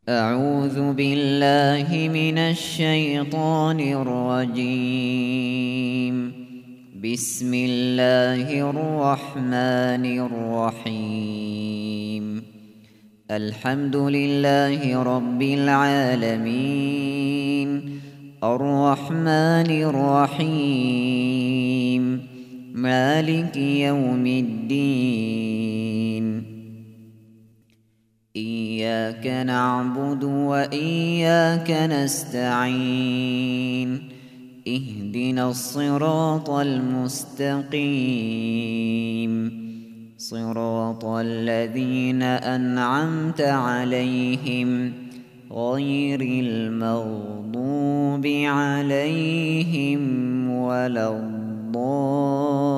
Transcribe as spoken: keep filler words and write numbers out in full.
أعوذ بالله من الشيطان الرجيم. بسم الله الرحمن الرحيم. الحمد لله رب العالمين، الرحمن الرحيم، مالك يوم الدين. إياك نعبد وإياك نستعين. اهدنا الصراط المستقيم، صراط الذين أنعمت عليهم غير المغضوب عليهم ولا الضالين.